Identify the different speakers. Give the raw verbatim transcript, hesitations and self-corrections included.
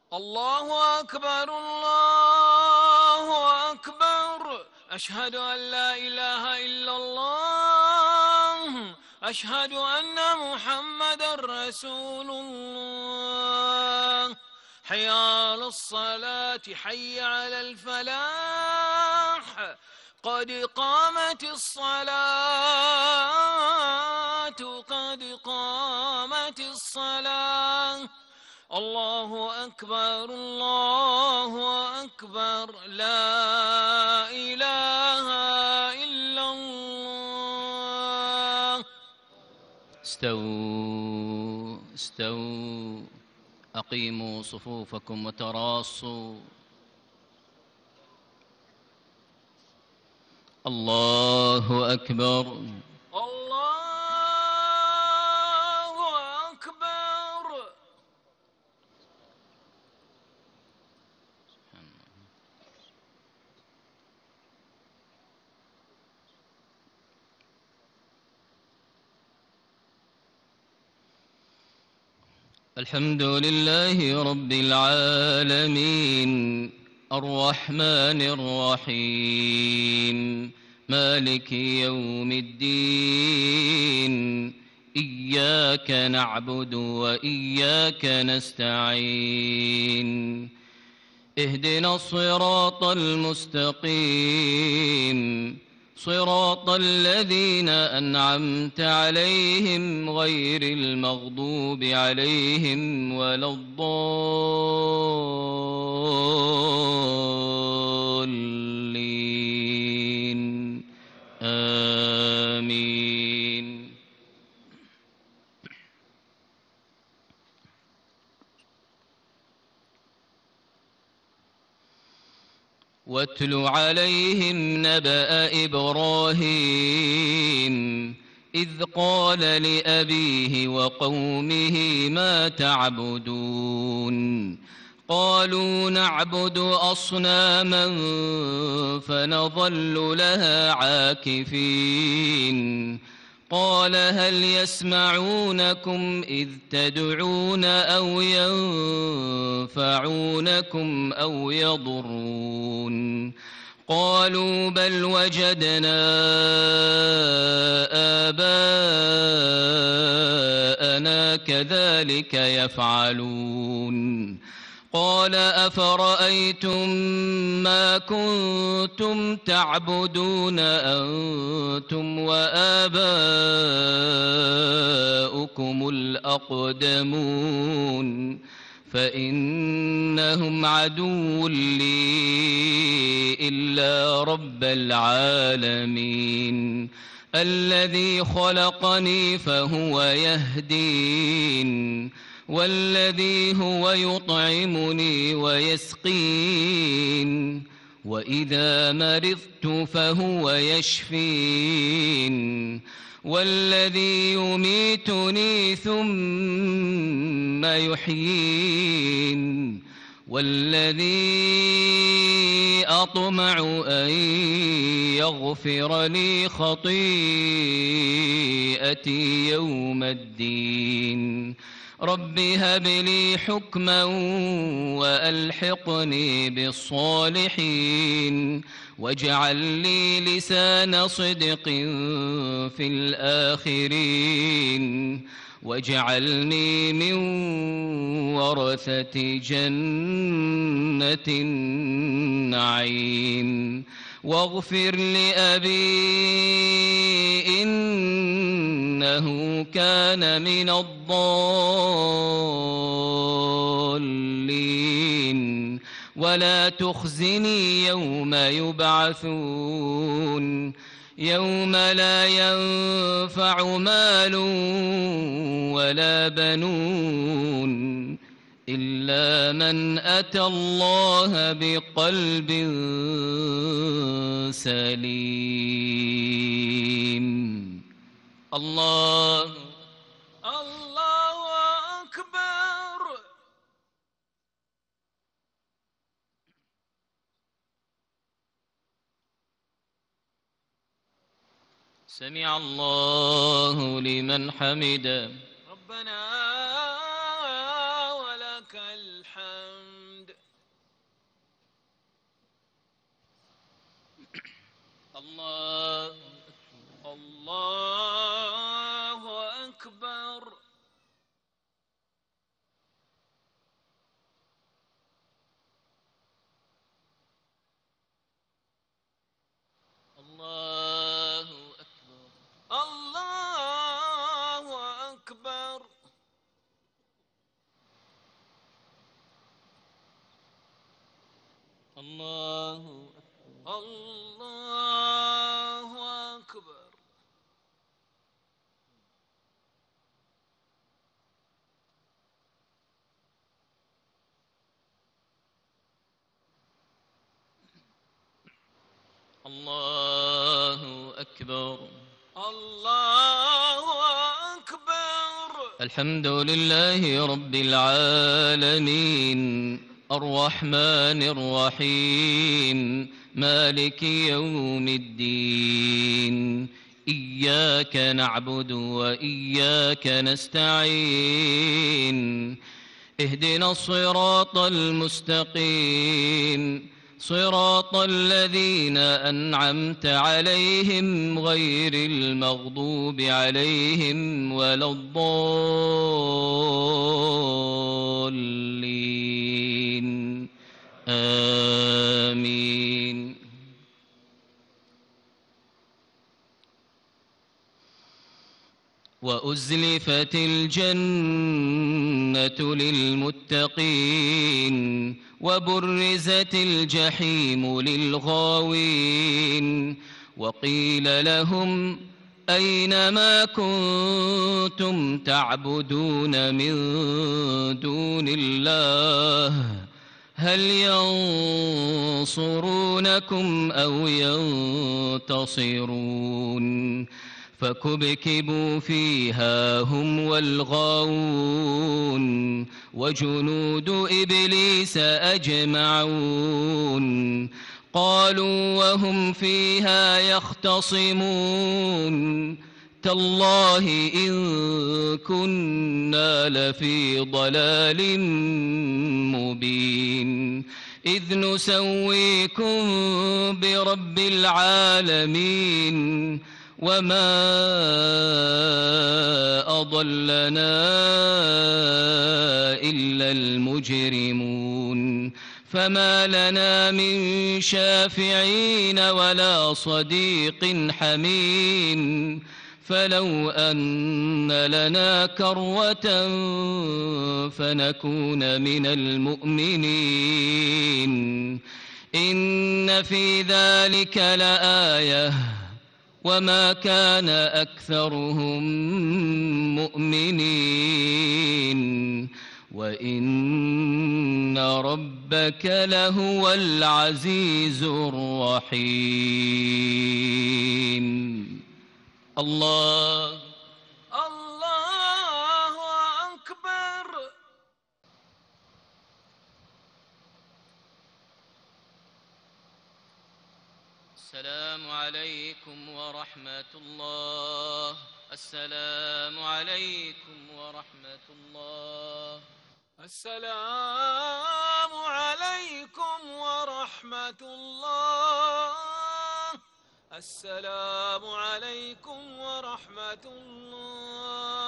Speaker 1: الله أكبر الله أكبر. أشهد أن لا إله إلا الله. أشهد أن محمدًا رسول الله. حي على الصلاة حي على الفلاح. قد قامت الصلاة قد قامت الصلاة. الله أكبر الله أكبر. لا إله إلا الله.
Speaker 2: استووا استووا أقيموا صفوفكم وتراصوا. الله أكبر
Speaker 1: الله أكبر.
Speaker 2: الحمد لله رب العالمين الرحمن الرحيم مالك يوم الدين. إياك نعبد وإياك نستعين. اهدنا الصراط المستقيم صراط الذين أنعمت عليهم غير المغضوب عليهم ولا الضالين. آمين. واتل عليهم نبأ إبراهيم إذ قال لأبيه وقومه ما تعبدون. قالوا نعبد أصناما فنظل لها عاكفين. قال هل يسمعونكم إذ تدعون أو ينفعونكم أو يضرون. قالوا بل وجدنا آباءنا كذلك يفعلون. قال أفرأيتم ما كنتم تعبدون أنتم وآباؤكم الأقدمون فإنهم عدو لي إلا رب العالمين الذي خلقني فهو يهدين والذي هو يطعمني ويسقين وإذا مرضت فهو يشفين والذي يميتني ثم يحيين والذي أطمع أن يغفر لي خطيئتي يوم الدين. رب هب لي حكما وألحقني بالصالحين واجعل لي لسان صدق في الآخرين واجعلني من ورثة جنة النعيم. واغفر لأبي إنه كان من الضالين ولا تخزني يوم يبعثون يوم لا ينفع مال ولا بنون إلا من أتى الله بقلب سليم. الله
Speaker 1: الله أكبر.
Speaker 2: سمع الله لمن حمده.
Speaker 1: ربنا ولك الحمد.
Speaker 2: الله
Speaker 1: الله أكبر.
Speaker 2: الله أكبر.
Speaker 1: الله أكبر.
Speaker 2: الله أكبر.
Speaker 1: الله أكبر.
Speaker 2: الله أكبر.
Speaker 1: الله أكبر.
Speaker 2: الحمد لله رب العالمين الرحمن الرحيم مالك يوم الدين إياك نعبد وإياك نستعين اهدنا الصراط المستقيم صراط الذين أنعمت عليهم غير المغضوب عليهم ولا الضالين آمين. وأزلفت الجنة للمتقين وبرزت الجحيم للغاوين وقيل لهم أين ما كنتم تعبدون من دون الله هل ينصرونكم أو ينتصرون فكبكبوا فيها هم والغاوون وجنود إبليس أجمعون قالوا وهم فيها يختصمون تالله إن كنا لفي ضلال مبين إذ نسويكم برب العالمين وما أضلنا إلا المجرمون فما لنا من شافعين ولا صديق حميم فلو أن لنا كروة فنكون من المؤمنين إن في ذلك لآية وما كان أكثرهم مؤمنين وإن ربك لهو العزيز الرحيم. الله
Speaker 1: الله أكبر.
Speaker 2: السلام عليكم ورحمة الله. السلام عليكم ورحمة الله.
Speaker 1: السلام عليكم ورحمة الله. السلام عليكم ورحمة الله.